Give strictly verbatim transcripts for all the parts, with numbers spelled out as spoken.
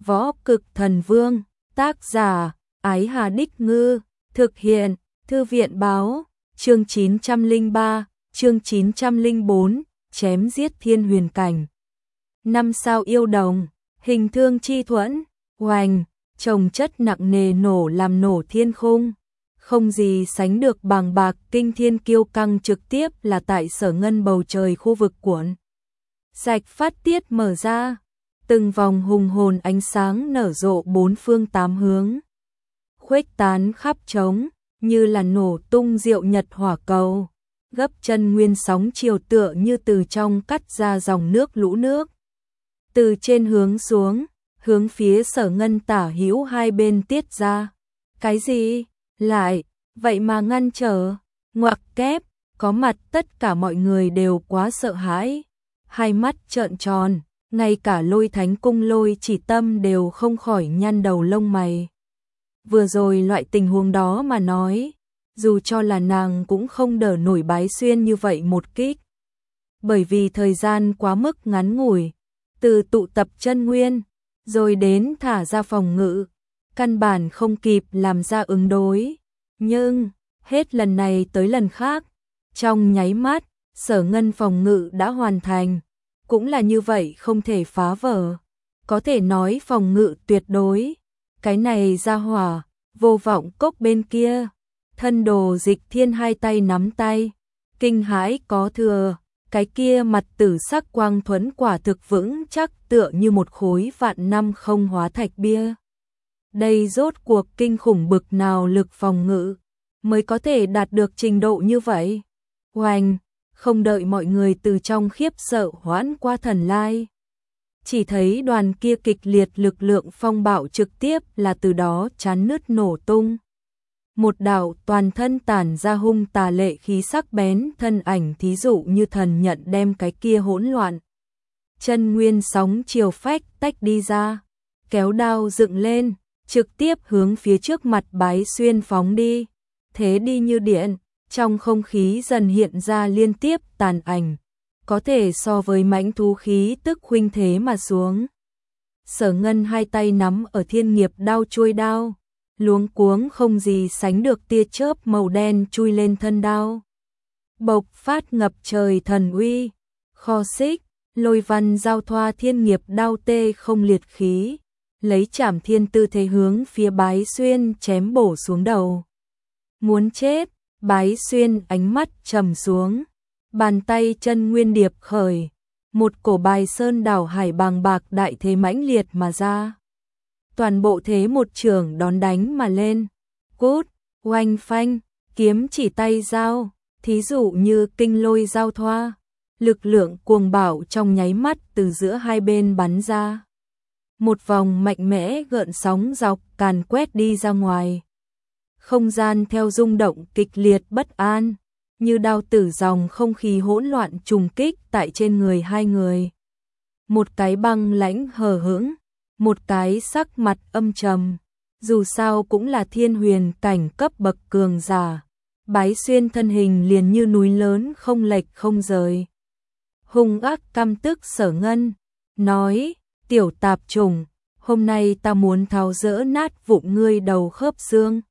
Võ Cực Thần Vương, tác giả, Ái Hà Đích Ngư, thực hiện, Thư viện Báo, chương chín trăm lẻ ba, chương chín trăm lẻ bốn, chém giết thiên huyền cảnh. Năm sao yêu đồng, hình thương chi thuẫn, oành, chồng chất nặng nề nổ làm nổ thiên khung. Không gì sánh được bàng bạc kinh thiên kiêu căng, trực tiếp là tại Sở Ngân bầu trời khu vực cuộn sạch phát tiết mở ra, từng vòng hùng hồn ánh sáng nở rộ bốn phương tám hướng, khuếch tán khắp trống như là nổ tung diệu nhật hỏa cầu, gấp chân nguyên sóng chiều tựa như từ trong cắt ra dòng nước lũ nước. Từ trên hướng xuống, hướng phía Sở Ngân tả hữu hai bên tiết ra. Cái gì? Lại, vậy mà ngăn trở, ngoặc kép, có mặt tất cả mọi người đều quá sợ hãi, hai mắt trợn tròn, ngay cả Lôi Thánh Cung Lôi Chỉ Tâm đều không khỏi nhăn đầu lông mày. Vừa rồi loại tình huống đó mà nói, dù cho là nàng cũng không đỡ nổi Bái Xuyên như vậy một kích. Bởi vì thời gian quá mức ngắn ngủi, từ tụ tập chân nguyên, rồi đến thả ra phòng ngự, căn bản không kịp làm ra ứng đối. Nhưng, hết lần này tới lần khác, trong nháy mắt, Sở Ngân phòng ngự đã hoàn thành, cũng là như vậy không thể phá vỡ, có thể nói phòng ngự tuyệt đối. Cái này ra hỏa, Vô Vọng Cốc bên kia, Thân Đồ Dịch Thiên hai tay nắm tay, kinh hãi có thừa, cái kia mặt tử sắc quang thuẫn quả thực vững chắc tựa như một khối vạn năm không hóa thạch bia. Đây rốt cuộc kinh khủng bực nào lực phòng ngự mới có thể đạt được trình độ như vậy. Oanh, không đợi mọi người từ trong khiếp sợ hoãn qua thần lai, chỉ thấy đoàn kia kịch liệt lực lượng phong bạo trực tiếp là từ đó chán nứt nổ tung. Một đạo toàn thân tản ra hung tà lệ khí sắc bén thân ảnh, thí dụ như thần nhận đem cái kia hỗn loạn chân nguyên sóng chiều phách tách đi ra, kéo đao dựng lên, trực tiếp hướng phía trước mặt Bái Xuyên phóng đi. Thế đi như điện, trong không khí dần hiện ra liên tiếp tàn ảnh, có thể so với mãnh thú khí tức khuynh thế mà xuống. Sở Ngân hai tay nắm ở thiên nghiệp đao chuôi đao, luống cuống không gì sánh được, tia chớp màu đen chui lên thân đao, bộc phát ngập trời thần uy, kho xích, lôi văn giao thoa thiên nghiệp đao tê không liệt khí, lấy Trảm Thiên tư thế hướng phía Bái Xuyên chém bổ xuống đầu. Muốn chết, Bái Xuyên ánh mắt trầm xuống, bàn tay chân nguyên điệp khởi, một cổ Bài Sơn đảo hải bàng bạc đại thế mãnh liệt mà ra. Toàn bộ thế một trường đón đánh mà lên, cút, oanh phanh, kiếm chỉ tay dao, thí dụ như kinh lôi giao thoa, lực lượng cuồng bạo trong nháy mắt từ giữa hai bên bắn ra. Một vòng mạnh mẽ gợn sóng dọc càn quét đi ra ngoài. Không gian theo rung động kịch liệt bất an, như đao tử dòng không khí hỗn loạn trùng kích tại trên người hai người. Một cái băng lãnh hờ hững, một cái sắc mặt âm trầm, dù sao cũng là thiên huyền cảnh cấp bậc cường giả. Bái Xuyên thân hình liền như núi lớn không lệch không rời. Hung ác căm tức Sở Ngân, nói, tiểu tạp trùng, hôm nay ta muốn tháo rỡ nát vụn ngươi đầu khớp xương.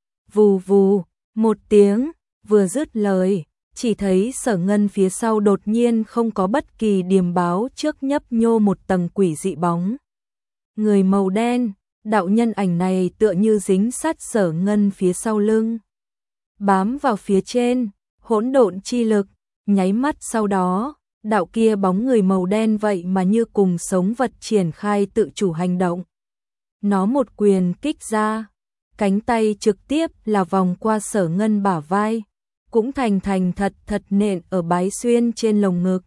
Vù vù, một tiếng, vừa dứt lời, chỉ thấy Sở Ngân phía sau đột nhiên không có bất kỳ điềm báo trước nhấp nhô một tầng quỷ dị bóng. Người màu đen, đạo nhân ảnh này tựa như dính sát Sở Ngân phía sau lưng, bám vào phía trên, hỗn độn chi lực, nháy mắt sau đó, đạo kia bóng người màu đen vậy mà như cùng sống vật triển khai tự chủ hành động. Nó một quyền kích ra, cánh tay trực tiếp là vòng qua Sở Ngân bả vai, cũng thành thành thật thật nện ở Bái Xuyên trên lồng ngực.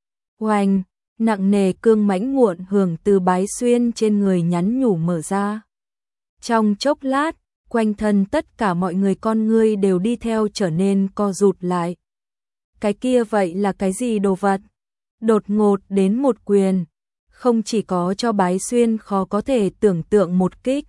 Oanh, nặng nề cương mãnh nguộn hưởng từ Bái Xuyên trên người nhắn nhủ mở ra. Trong chốc lát, quanh thân tất cả mọi người con ngươi đều đi theo trở nên co rụt lại. Cái kia vậy là cái gì đồ vật? Đột ngột đến một quyền, không chỉ có cho Bái Xuyên khó có thể tưởng tượng một kích,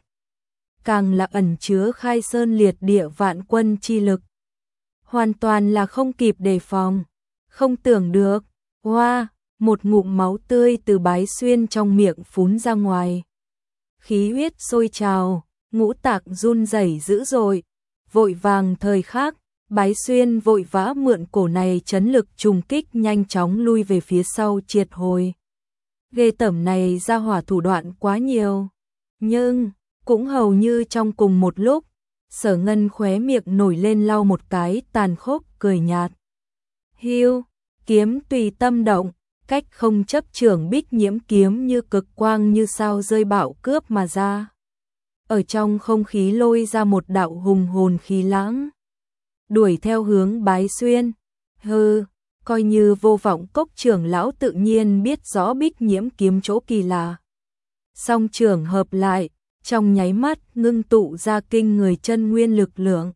càng là ẩn chứa khai sơn liệt địa vạn quân chi lực. Hoàn toàn là không kịp đề phòng, không tưởng được. Hoa, một ngụm máu tươi từ Bái Xuyên trong miệng phún ra ngoài. khí huyết sôi trào, ngũ tạng run rẩy dữ dội, vội vàng thời khắc, Bái Xuyên vội vã mượn cổ này chấn lực trùng kích nhanh chóng lui về phía sau triệt hồi. Ghê tởm này ra hỏa thủ đoạn quá nhiều, nhưng cũng hầu như trong cùng một lúc, Sở Ngân khóe miệng nổi lên lau một cái tàn khốc cười nhạt. Hưu, kiếm tùy tâm động, cách không chấp trưởng Bích Nhiễm kiếm như cực quang như sao rơi bạo cướp mà ra. Ở trong không khí lôi ra một đạo hùng hồn khí lãng, đuổi theo hướng Bái Xuyên. Hừ, coi như vô vọng cốc trưởng lão tự nhiên biết rõ Bích Nhiễm kiếm chỗ kỳ lạ. Song trưởng hợp lại, trong nháy mắt ngưng tụ ra kinh người chân nguyên lực lượng.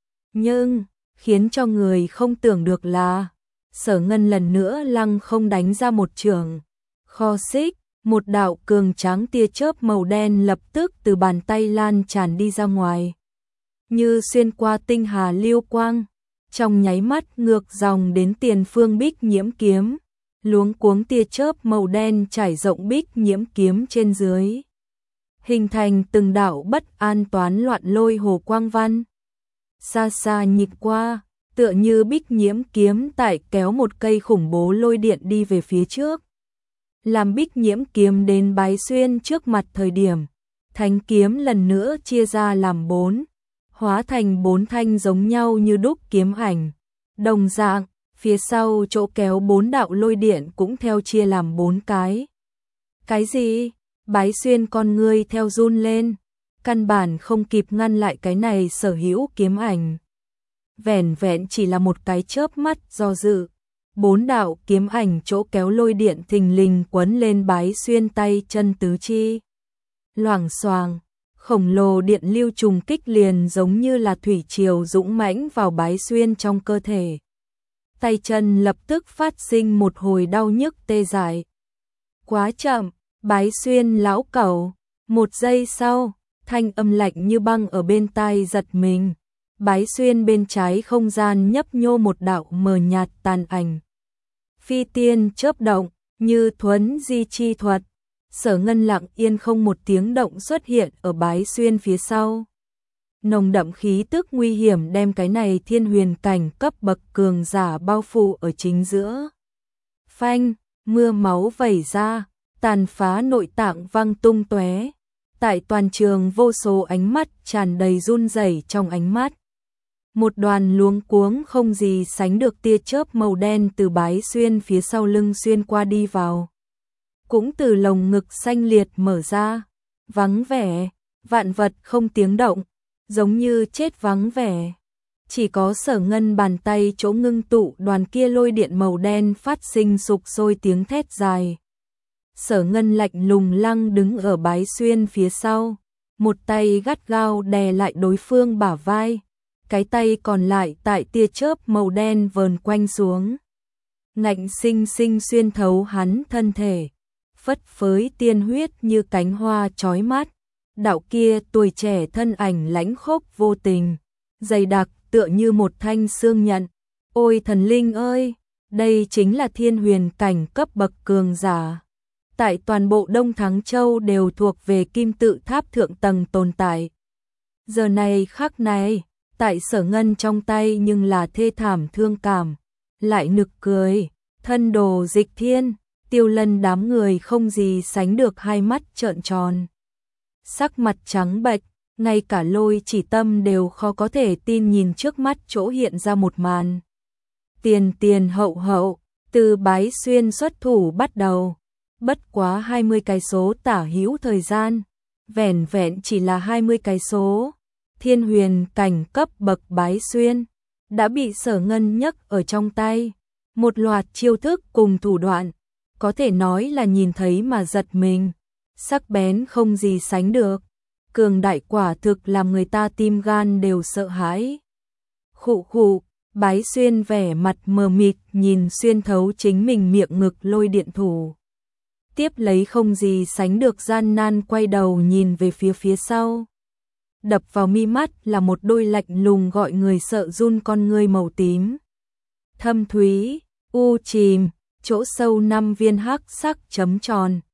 Nhưng, khiến cho người không tưởng được là, Sở Ngân lần nữa lăng không đánh ra một trường. Kho xích, một đạo cường tráng tia chớp màu đen lập tức từ bàn tay lan tràn đi ra ngoài. Như xuyên qua tinh hà liêu quang, trong nháy mắt ngược dòng đến tiền phương Bích Nhiễm kiếm, luống cuống tia chớp màu đen trải rộng Bích Nhiễm kiếm trên dưới, hình thành từng đạo bất an toán loạn lôi hồ quang văn. Xa xa nhìn qua, tựa như Bích Nhiễm kiếm tại kéo một cây khủng bố lôi điện đi về phía trước. Làm Bích Nhiễm kiếm đến Bái Xuyên trước mặt thời điểm, thánh kiếm lần nữa chia ra làm bốn, hóa thành bốn thanh giống nhau như đúc kiếm ảnh. Đồng dạng, phía sau chỗ kéo bốn đạo lôi điện cũng theo chia làm bốn cái. Cái gì? Bái Xuyên con ngươi theo run lên, căn bản không kịp ngăn lại cái này sở hữu kiếm ảnh. Vẻn vẹn chỉ là một cái chớp mắt do dự, bốn đạo kiếm ảnh chỗ kéo lôi điện thình lình quấn lên Bái Xuyên tay chân tứ chi. Loảng xoàng, khổng lồ điện lưu trùng kích liền giống như là thủy triều dũng mãnh vào Bái Xuyên trong cơ thể. Tay chân lập tức phát sinh một hồi đau nhức tê dại. Quá chậm, Bái Xuyên lão cẩu. Một giây sau, thanh âm lạnh như băng ở bên tai giật mình. Bái Xuyên bên trái không gian nhấp nhô một đạo mờ nhạt tàn ảnh. Phi tiên chớp động, như thuấn di chi thuật. Sở Ngân lặng yên không một tiếng động xuất hiện ở Bái Xuyên phía sau. Nồng đậm khí tức nguy hiểm đem cái này thiên huyền cảnh cấp bậc cường giả bao phủ ở chính giữa. Phanh, mưa máu vẩy ra, tàn phá nội tạng văng tung tóe. Tại toàn trường vô số ánh mắt tràn đầy run rẩy trong ánh mắt. Một đoàn luống cuống không gì sánh được tia chớp màu đen từ Bái Xuyên phía sau lưng xuyên qua đi vào. Cũng từ lồng ngực xanh liệt mở ra, vắng vẻ, vạn vật không tiếng động, giống như chết vắng vẻ. Chỉ có Sở Ngân bàn tay chỗ ngưng tụ đoàn kia lôi điện màu đen phát sinh sục sôi tiếng thét dài. Sở Ngân lạnh lùng lăng đứng ở Bái Xuyên phía sau, một tay gắt gao đè lại đối phương bả vai, cái tay còn lại tại tia chớp màu đen vờn quanh xuống. Ngạnh sinh sinh xuyên thấu hắn thân thể, phất phới tiên huyết như cánh hoa chói mắt. Đạo kia tuổi trẻ thân ảnh lãnh khốc vô tình, dày đặc tựa như một thanh xương nhận. Ôi thần linh ơi, đây chính là thiên huyền cảnh cấp bậc cường giả. Tại toàn bộ Đông Thắng Châu đều thuộc về kim tự tháp thượng tầng tồn tại. Giờ này khắc này, tại Sở Ngân trong tay nhưng là thê thảm thương cảm, lại nực cười, thân đồ Dịch Thiên, Tiêu Lân đám người không gì sánh được hai mắt trợn tròn. Sắc mặt trắng bệch, ngay cả Lôi Chỉ Tâm đều khó có thể tin nhìn trước mắt chỗ hiện ra một màn. Tiền tiền hậu hậu, từ Bái Xuyên xuất thủ bắt đầu, bất quá hai mươi cái số tả hữu thời gian, vẻn vẹn chỉ là hai mươi cái số. Thiên huyền cảnh cấp bậc Bái Xuyên đã bị Sở Ngân nhấc ở trong tay, một loạt chiêu thức cùng thủ đoạn, có thể nói là nhìn thấy mà giật mình, sắc bén không gì sánh được, cường đại quả thực làm người ta tim gan đều sợ hãi. Khụ khụ, Bái Xuyên vẻ mặt mờ mịt nhìn xuyên thấu chính mình miệng ngực lôi điện thủ. Tiếp lấy không gì sánh được gian nan quay đầu nhìn về phía phía sau. Đập vào mi mắt là một đôi lạnh lùng gọi người sợ run con ngươi màu tím. Thâm thúy, u chìm, chỗ sâu năm viên hắc sắc chấm tròn.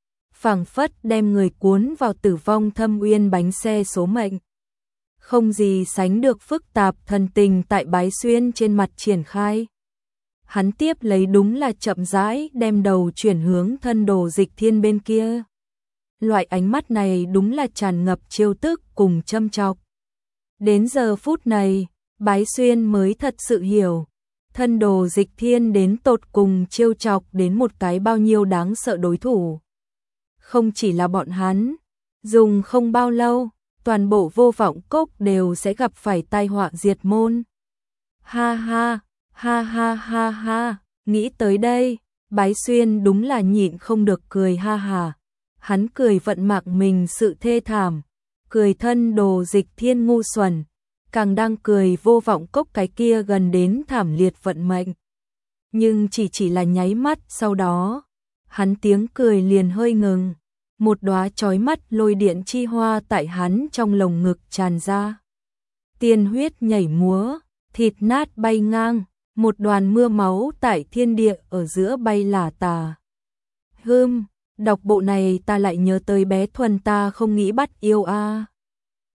phảng phất đem người cuốn vào tử vong thâm uyên bánh xe số mệnh. Không gì sánh được phức tạp thần tình tại Bái Xuyên trên mặt triển khai. Hắn tiếp lấy đúng là chậm rãi đem đầu chuyển hướng thân Đồ Dịch Thiên bên kia. Loại ánh mắt này đúng là tràn ngập trêu tức cùng châm chọc. Đến giờ phút này, Bái Xuyên mới thật sự hiểu, thân Đồ Dịch Thiên đến tột cùng trêu chọc đến một cái bao nhiêu đáng sợ đối thủ. Không chỉ là bọn hắn, dùng không bao lâu, toàn bộ Vô Vọng Cốc đều sẽ gặp phải tai họa diệt môn. Ha ha, ha ha ha ha, nghĩ tới đây, Bái Xuyên đúng là nhịn không được cười ha hà. Hắn cười vận mạng mình sự thê thảm, cười thân Đồ Dịch Thiên ngu xuẩn, càng đang cười Vô Vọng Cốc cái kia gần đến thảm liệt vận mệnh. Nhưng chỉ chỉ là nháy mắt sau đó, hắn tiếng cười liền hơi ngừng, một đóa chói mắt lôi điện chi hoa tại hắn trong lồng ngực tràn ra. Tiên huyết nhảy múa, thịt nát bay ngang, một đoàn mưa máu tại thiên địa ở giữa bay lả tả. Hừm, đọc bộ này ta lại nhớ tới bé Thuần ta không nghĩ bắt yêu a.